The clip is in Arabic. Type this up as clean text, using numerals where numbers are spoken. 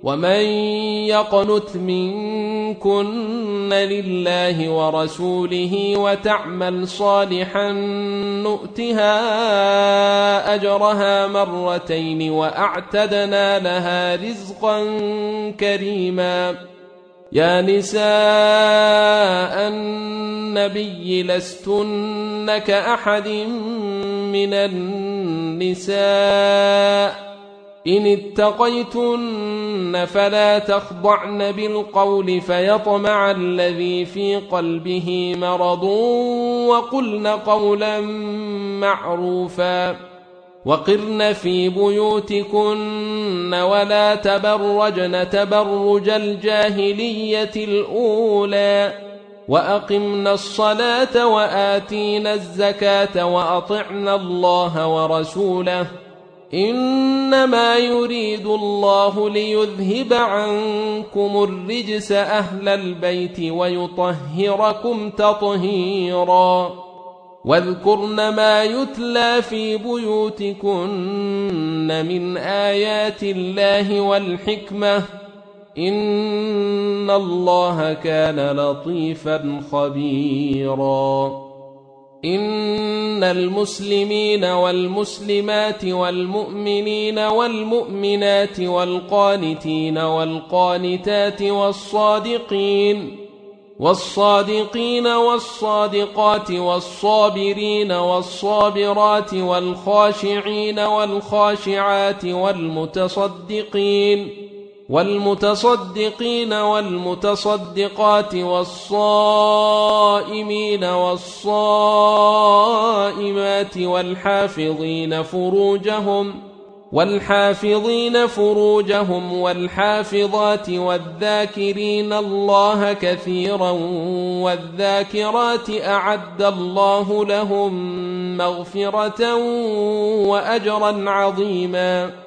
ومن يقنت منكن لله ورسوله وتعمل صالحا نؤتها أجرها مرتين وأعتدنا لها رزقا كريما. يا نساء النبي لستن كأحد من النساء إن اتقيتن فلا تخضعن بالقول فيطمع الذي في قلبه مرض وقلن قولا معروفا. وقرن في بيوتكن ولا تبرجن تبرج الجاهلية الأولى وأقمن الصلاة وآتينا الزكاة وأطعنا الله ورسوله إنما يريد الله ليذهب عنكم الرجس أهل البيت ويطهركم تطهيرا. واذكرن ما يتلى في بيوتكن من آيات الله والحكمة إن الله كان لطيفا خبيرا. إن المسلمين والمسلمات والمؤمنين والمؤمنات والقانتين والقانتات والصادقين والصادقات والصابرين والصابرات والخاشعين والخاشعات والمتصدقين والمتصدقات والصائمين والصائمات والحافظين فروجهم والحافظات والذاكرين الله كثيرا والذاكرات أعد الله لهم مغفرة وأجرا عظيما.